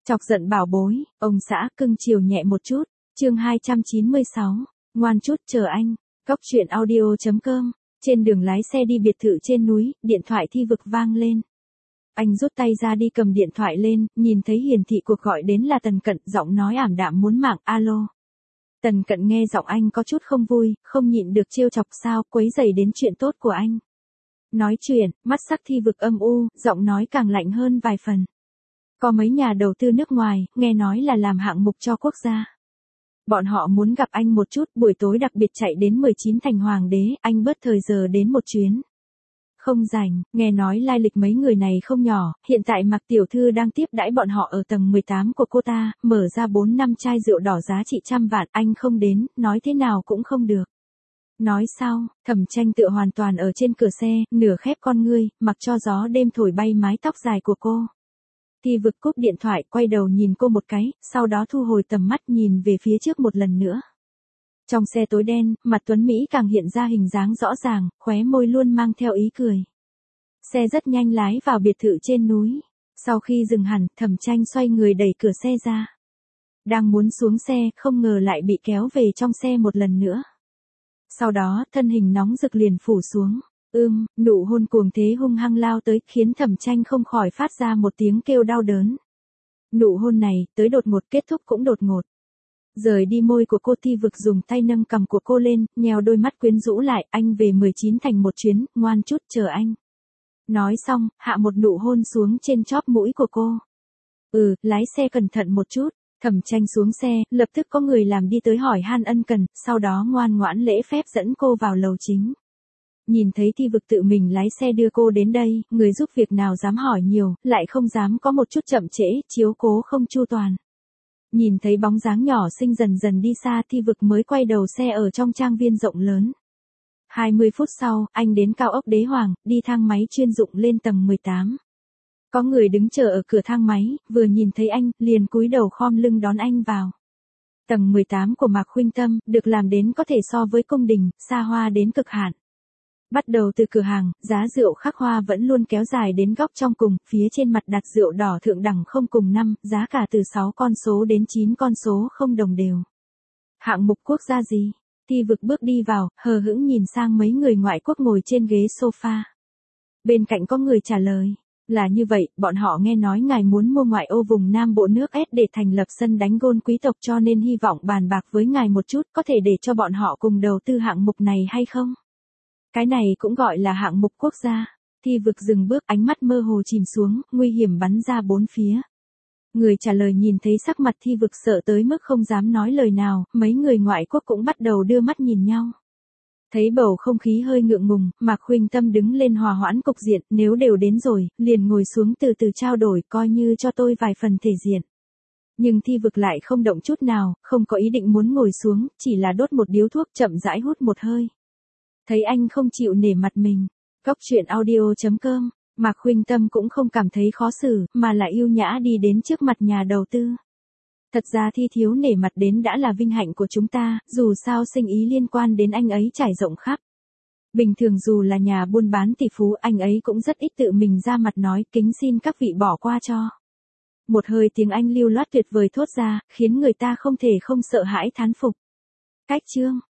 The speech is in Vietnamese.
Chọc giận bảo bối, ông xã cưng chiều nhẹ một chút, chương 296, ngoan chút chờ anh, Cóc truyện audio.com, trên đường lái xe đi biệt thự trên núi, điện thoại Thi Vực vang lên. Anh rút tay ra đi cầm điện thoại lên, nhìn thấy hiển thị cuộc gọi đến là Tần Cận, giọng nói ảm đạm muốn mạng, alo. Tần Cận nghe giọng anh có chút không vui, không nhịn được trêu chọc sao, quấy rầy đến chuyện tốt của anh. Nói chuyện, mắt sắc Thi Vực âm u, giọng nói càng lạnh hơn vài phần. Có mấy nhà đầu tư nước ngoài, nghe nói là làm hạng mục cho quốc gia. Bọn họ muốn gặp anh một chút, buổi tối đặc biệt chạy đến 19 thành Hoàng đế, anh bớt thời giờ đến một chuyến. Không rảnh, nghe nói lai lịch mấy người này không nhỏ, hiện tại Mạc tiểu thư đang tiếp đãi bọn họ ở tầng 18 của cô ta, mở ra 4-5 chai rượu đỏ giá trị 100 vạn, anh không đến, nói thế nào cũng không được. Nói sao, Thẩm Tranh tựa hoàn toàn ở trên cửa xe, nửa khép con ngươi, mặc cho gió đêm thổi bay mái tóc dài của cô. Thi Vực cúp điện thoại, quay đầu nhìn cô một cái, sau đó thu hồi tầm mắt nhìn về phía trước một lần nữa. Trong xe tối đen, mặt Tuấn Mỹ càng hiện ra hình dáng rõ ràng, khóe môi luôn mang theo ý cười. Xe rất nhanh lái vào biệt thự trên núi. Sau khi dừng hẳn, Thẩm Tranh xoay người đẩy cửa xe ra. Đang muốn xuống xe, không ngờ lại bị kéo về trong xe một lần nữa. Sau đó, thân hình nóng rực liền phủ xuống. Nụ hôn cuồng thế hung hăng lao tới, khiến Thẩm Tranh không khỏi phát ra một tiếng kêu đau đớn. Nụ hôn này, tới đột ngột kết thúc cũng đột ngột. Rời đi môi của cô, Thi Vực dùng tay nâng cằm của cô lên, nheo đôi mắt quyến rũ lại, anh về 19 thành một chuyến, ngoan chút chờ anh. Nói xong, hạ một nụ hôn xuống trên chóp mũi của cô. Lái xe cẩn thận một chút. Thẩm Tranh xuống xe, lập tức có người làm đi tới hỏi han ân cần, sau đó ngoan ngoãn lễ phép dẫn cô vào lầu chính. Nhìn thấy Thi Vực tự mình lái xe đưa cô đến đây, người giúp việc nào dám hỏi nhiều, lại không dám có một chút chậm trễ, chiếu cố không chu toàn. Nhìn thấy bóng dáng nhỏ xinh dần dần đi xa, Thi Vực mới quay đầu xe ở trong trang viên rộng lớn. 20 phút sau, anh đến cao ốc Đế Hoàng, đi thang máy chuyên dụng lên tầng 18. Có người đứng chờ ở cửa thang máy, vừa nhìn thấy anh, liền cúi đầu khom lưng đón anh vào. Tầng 18 của Mạc Khuynh Tâm, được làm đến có thể so với cung đình, xa hoa đến cực hạn. Bắt đầu từ cửa hàng, giá rượu khắc hoa vẫn luôn kéo dài đến góc trong cùng, phía trên mặt đặt rượu đỏ thượng đẳng không cùng năm, giá cả từ 6 con số đến 9 con số không đồng đều. Hạng mục quốc gia gì? Thi Vực bước đi vào, hờ hững nhìn sang mấy người ngoại quốc ngồi trên ghế sofa. Bên cạnh có người trả lời. Là như vậy, bọn họ nghe nói ngài muốn mua ngoại ô vùng Nam Bộ nước S để thành lập sân đánh gôn quý tộc, cho nên hy vọng bàn bạc với ngài một chút, có thể để cho bọn họ cùng đầu tư hạng mục này hay không? Cái này cũng gọi là hạng mục quốc gia. Thi Vực dừng bước, ánh mắt mơ hồ chìm xuống, nguy hiểm bắn ra bốn phía. Người trả lời nhìn thấy sắc mặt Thi Vực sợ tới mức không dám nói lời nào, mấy người ngoại quốc cũng bắt đầu đưa mắt nhìn nhau. Thấy bầu không khí hơi ngượng ngùng, Mạc Khuynh Tâm đứng lên hòa hoãn cục diện, nếu đều đến rồi, liền ngồi xuống từ từ trao đổi, coi như cho tôi vài phần thể diện. Nhưng Thi Vực lại không động chút nào, không có ý định muốn ngồi xuống, chỉ là đốt một điếu thuốc chậm rãi hút một hơi. Thấy anh không chịu nể mặt mình, Cóc truyện audio.com, Mạc Khuynh Tâm cũng không cảm thấy khó xử, mà lại yêu nhã đi đến trước mặt nhà đầu tư. Thật ra Thi thiếu nể mặt đến đã là vinh hạnh của chúng ta, dù sao sinh ý liên quan đến anh ấy trải rộng khắp. Bình thường dù là nhà buôn bán tỷ phú, anh ấy cũng rất ít tự mình ra mặt nói, kính xin các vị bỏ qua cho. Một hơi tiếng Anh lưu loát tuyệt vời thốt ra, khiến người ta không thể không sợ hãi thán phục. Cách chương,